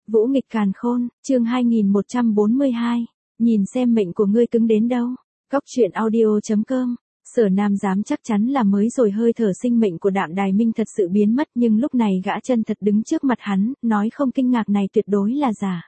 Vũ nghịch càn khôn, chương 2142. Nhìn xem mệnh của ngươi cứng đến đâu. Góc truyện audio.com. Sở Nam dám chắc chắn là mới rồi hơi thở sinh mệnh của Đạm Đài Minh thật sự biến mất, nhưng lúc này gã chân thật đứng trước mặt hắn, nói không kinh ngạc này tuyệt đối là giả.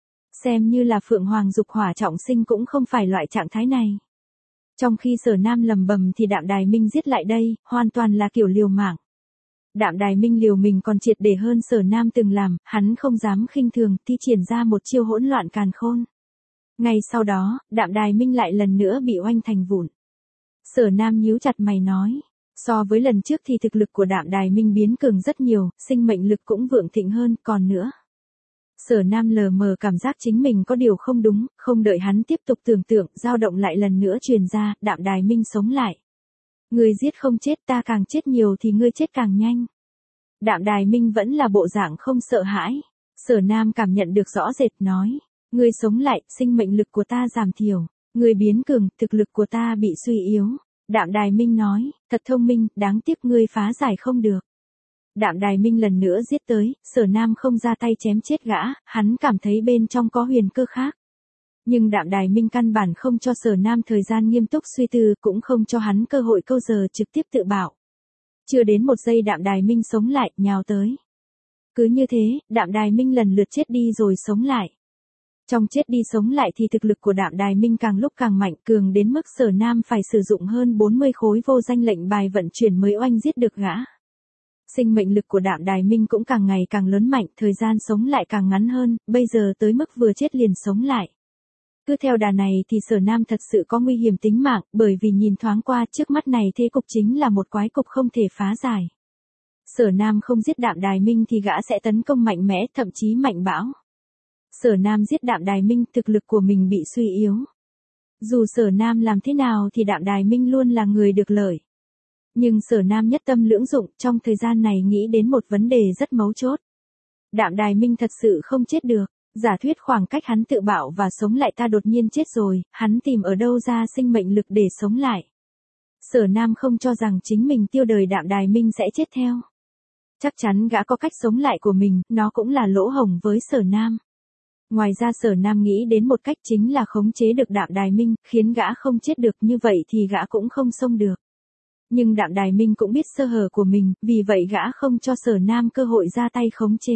Xem như là Phượng Hoàng dục hỏa trọng sinh cũng không phải loại trạng thái này. Trong khi Sở Nam lầm bầm thì Đạm Đài Minh giết lại đây, hoàn toàn là kiểu liều mạng. Đạm Đài Minh liều mình còn triệt để hơn Sở Nam từng làm, hắn không dám khinh thường, thi triển ra một chiêu hỗn loạn càn khôn. Ngay sau đó, Đạm Đài Minh lại lần nữa bị oanh thành vụn. Sở Nam nhíu chặt mày nói, so với lần trước thì thực lực của Đạm Đài Minh biến cường rất nhiều, sinh mệnh lực cũng vượng thịnh hơn, còn nữa. Sở Nam lờ mờ cảm giác chính mình có điều không đúng, không đợi hắn tiếp tục tưởng tượng, dao động lại lần nữa truyền ra, Đạm Đài Minh sống lại. Ngươi giết không chết, ta càng chết nhiều thì ngươi chết càng nhanh. Đạm Đài Minh vẫn là bộ dạng không sợ hãi. Sở Nam cảm nhận được rõ rệt nói, ngươi sống lại, sinh mệnh lực của ta giảm thiểu, ngươi biến cường, thực lực của ta bị suy yếu. Đạm Đài Minh nói, thật thông minh, đáng tiếc ngươi phá giải không được. Đạm Đài Minh lần nữa giết tới, Sở Nam không ra tay chém chết gã, hắn cảm thấy bên trong có huyền cơ khác. Nhưng Đạm Đài Minh căn bản không cho Sở Nam thời gian nghiêm túc suy tư, cũng không cho hắn cơ hội câu giờ trực tiếp tự bảo. Chưa đến một giây Đạm Đài Minh sống lại, nhào tới. Cứ như thế, Đạm Đài Minh lần lượt chết đi rồi sống lại. Trong chết đi sống lại thì thực lực của Đạm Đài Minh càng lúc càng mạnh, cường đến mức Sở Nam phải sử dụng hơn 40 khối vô danh lệnh bài vận chuyển mới oanh giết được gã. Sinh mệnh lực của Đạm Đài Minh cũng càng ngày càng lớn mạnh, thời gian sống lại càng ngắn hơn, bây giờ tới mức vừa chết liền sống lại. Cứ theo đà này thì Sở Nam thật sự có nguy hiểm tính mạng, bởi vì nhìn thoáng qua trước mắt này thế cục chính là một quái cục không thể phá giải. Sở Nam không giết Đạm Đài Minh thì gã sẽ tấn công mạnh mẽ, thậm chí mạnh bạo. Sở Nam giết Đạm Đài Minh, thực lực của mình bị suy yếu. Dù Sở Nam làm thế nào thì Đạm Đài Minh luôn là người được lợi. Nhưng Sở Nam nhất tâm lưỡng dụng, trong thời gian này nghĩ đến một vấn đề rất mấu chốt. Đạm Đài Minh thật sự không chết được. Giả thuyết khoảng cách hắn tự bạo và sống lại ta đột nhiên chết rồi, hắn tìm ở đâu ra sinh mệnh lực để sống lại. Sở Nam không cho rằng chính mình tiêu đời Đạm Đài Minh sẽ chết theo. Chắc chắn gã có cách sống lại của mình, nó cũng là lỗ hổng với Sở Nam. Ngoài ra Sở Nam nghĩ đến một cách chính là khống chế được Đạm Đài Minh, khiến gã không chết được, như vậy thì gã cũng không xông được. Nhưng Đạm Đài Minh cũng biết sơ hở của mình, vì vậy gã không cho Sở Nam cơ hội ra tay khống chế.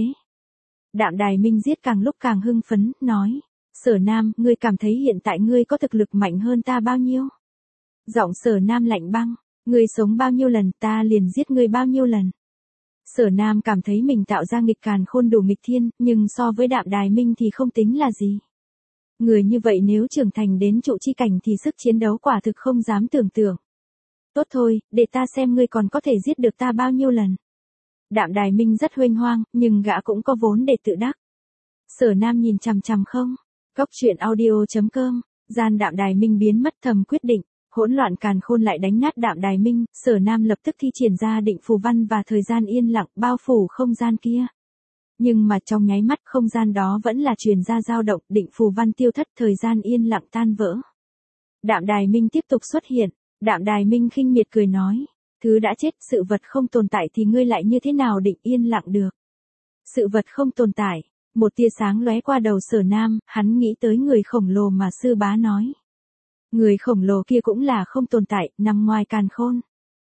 Đạm Đài Minh giết càng lúc càng hưng phấn, nói, Sở Nam, ngươi cảm thấy hiện tại ngươi có thực lực mạnh hơn ta bao nhiêu? Giọng Sở Nam lạnh băng, ngươi sống bao nhiêu lần ta liền giết ngươi bao nhiêu lần. Sở Nam cảm thấy mình tạo ra nghịch càn khôn đủ nghịch thiên, nhưng so với Đạm Đài Minh thì không tính là gì. Người như vậy nếu trưởng thành đến trụ chi cảnh thì sức chiến đấu quả thực không dám tưởng tượng. Tốt thôi, để ta xem ngươi còn có thể giết được ta bao nhiêu lần. Đạm Đài Minh rất huênh hoang, nhưng gã cũng có vốn để tự đắc. Sở Nam nhìn chằm chằm không? Góc truyện audio.com. Gian Đạm Đài Minh biến mất, thầm quyết định. Hỗn loạn càn khôn lại đánh nát Đạm Đài Minh, Sở Nam lập tức thi triển ra định phù văn và thời gian yên lặng bao phủ không gian kia. Nhưng mà trong nháy mắt không gian đó vẫn là truyền ra dao động, định phù văn tiêu thất, thời gian yên lặng tan vỡ. Đạm Đài Minh tiếp tục xuất hiện. Đạm Đài Minh khinh miệt cười nói, thứ đã chết, sự vật không tồn tại thì ngươi lại như thế nào định yên lặng được? Sự vật không tồn tại, một tia sáng lóe qua đầu Sở Nam, hắn nghĩ tới người khổng lồ mà sư bá nói. Người khổng lồ kia cũng là không tồn tại, nằm ngoài càn khôn.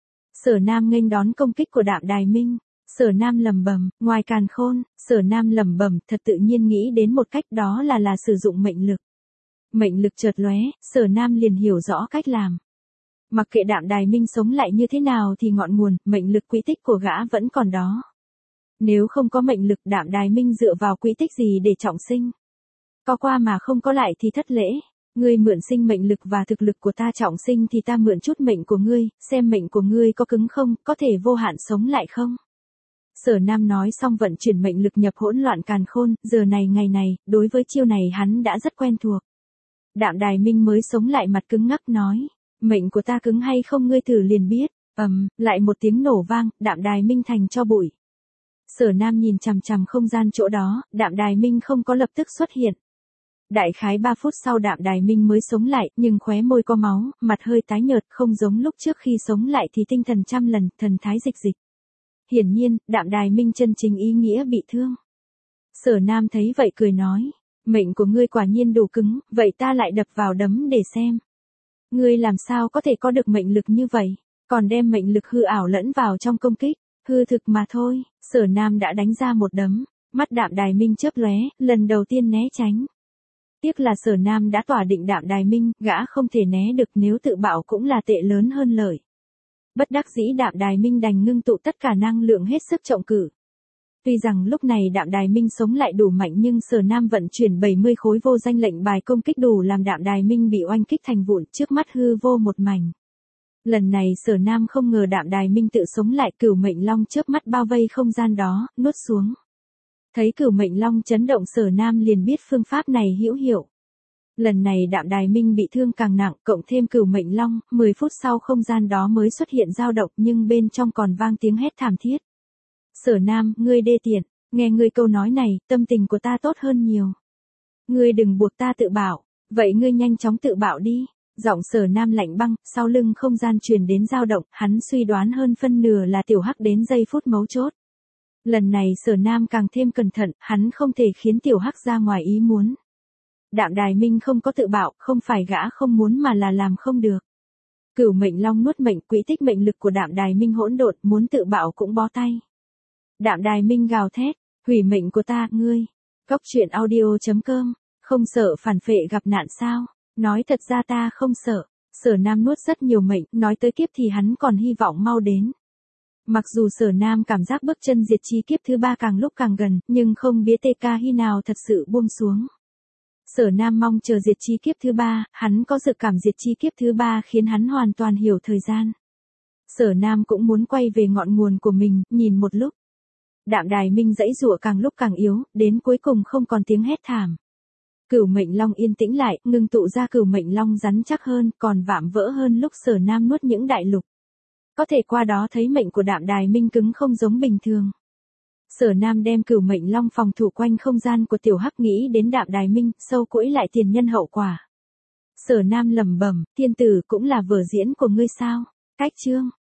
Sở Nam nghênh đón công kích của Đạm Đài Minh. Sở Nam lẩm bẩm, ngoài càn khôn. Sở Nam lẩm bẩm, thật tự nhiên nghĩ đến một cách, đó là sử dụng mệnh lực. Mệnh lực chợt lóe, Sở Nam liền hiểu rõ cách làm. Mặc kệ Đạm Đài Minh sống lại như thế nào thì ngọn nguồn, mệnh lực quỹ tích của gã vẫn còn đó. Nếu không có mệnh lực, Đạm Đài Minh dựa vào quỹ tích gì để trọng sinh? Có qua mà không có lại thì thất lễ. Ngươi mượn sinh mệnh lực và thực lực của ta trọng sinh thì ta mượn chút mệnh của ngươi, xem mệnh của ngươi có cứng không, có thể vô hạn sống lại không? Sở Nam nói xong vận chuyển mệnh lực nhập hỗn loạn càn khôn, giờ này ngày này, đối với chiêu này hắn đã rất quen thuộc. Đạm Đài Minh mới sống lại mặt cứng ngắc nói, mệnh của ta cứng hay không ngươi thử liền biết. Lại một tiếng nổ vang, Đạm Đài Minh thành tro bụi. Sở Nam nhìn chằm chằm không gian chỗ đó, Đạm Đài Minh không có lập tức xuất hiện. Đại khái 3 phút sau Đạm Đài Minh mới sống lại, nhưng khóe môi có máu, mặt hơi tái nhợt, không giống lúc trước khi sống lại thì tinh thần trăm lần, thần thái dịch dịch. Hiển nhiên, Đạm Đài Minh chân chính ý nghĩa bị thương. Sở Nam thấy vậy cười nói, mệnh của ngươi quả nhiên đủ cứng, vậy ta lại đập vào đấm để xem. Ngươi làm sao có thể có được mệnh lực như vậy, còn đem mệnh lực hư ảo lẫn vào trong công kích, hư thực mà thôi. Sở Nam đã đánh ra một đấm, mắt Đạm Đài Minh chớp lóe, lần đầu tiên né tránh. Tiếc là Sở Nam đã tỏa định Đạm Đài Minh, gã không thể né được, nếu tự bạo cũng là tệ lớn hơn lợi. Bất đắc dĩ Đạm Đài Minh đành ngưng tụ tất cả năng lượng hết sức trọng cử. Tuy rằng lúc này Đạm Đài Minh sống lại đủ mạnh nhưng Sở Nam vận chuyển 70 khối vô danh lệnh bài công kích đủ làm Đạm Đài Minh bị oanh kích thành vụn, trước mắt hư vô một mảnh. Lần này Sở Nam không ngờ Đạm Đài Minh tự sống lại, Cửu Mệnh Long chớp mắt bao vây không gian đó, nuốt xuống. Thấy Cửu Mệnh Long chấn động, Sở Nam liền biết phương pháp này hữu hiệu. Lần này Đạm Đài Minh bị thương càng nặng, cộng thêm Cửu Mệnh Long, 10 phút sau không gian đó mới xuất hiện dao động, nhưng bên trong còn vang tiếng hét thảm thiết. Sở Nam, ngươi đê tiện, nghe ngươi câu nói này, tâm tình của ta tốt hơn nhiều. Ngươi đừng buộc ta tự bạo, vậy ngươi nhanh chóng tự bạo đi. Giọng Sở Nam lạnh băng, sau lưng không gian truyền đến dao động, hắn suy đoán hơn phân nửa là Tiểu Hắc đến giây phút mấu chốt. Lần này Sở Nam càng thêm cẩn thận, hắn không thể khiến Tiểu Hắc ra ngoài ý muốn. Đạm Đài Minh không có tự bạo, không phải gã không muốn mà là làm không được. Cửu Mệnh Long nuốt mệnh, quỹ tích mệnh lực của Đạm Đài Minh hỗn độn, muốn tự bạo cũng bó tay. Đạm Đài Minh gào thét, hủy mệnh của ta, ngươi. Cóc truyện audio.com, không sợ phản phệ gặp nạn sao? Nói thật ra ta không sợ. Sở Nam nuốt rất nhiều mệnh, nói tới kiếp thì hắn còn hy vọng mau đến. Mặc dù Sở Nam cảm giác bước chân diệt chi kiếp thứ 3 càng lúc càng gần, nhưng không biết TK khi nào thật sự buông xuống. Sở Nam mong chờ diệt chi kiếp thứ 3, hắn có dự cảm diệt chi kiếp thứ 3 khiến hắn hoàn toàn hiểu thời gian. Sở Nam cũng muốn quay về ngọn nguồn của mình, nhìn một lúc. Đạm Đài Minh giãy giụa càng lúc càng yếu, đến cuối cùng không còn tiếng hét thảm. Cửu Mệnh Long yên tĩnh lại, ngưng tụ ra Cửu Mệnh Long rắn chắc hơn, còn vạm vỡ hơn lúc Sở Nam nuốt những đại lục. Có thể qua đó thấy mệnh của Đạm Đài Minh cứng không giống bình thường. Sở Nam đem Cửu Mệnh Long phòng thủ quanh không gian của Tiểu Hắc, nghĩ đến Đạm Đài Minh, sâu cũi lại tiền nhân hậu quả. Sở Nam lẩm bẩm, thiên tử cũng là vở diễn của ngươi sao? Cách chương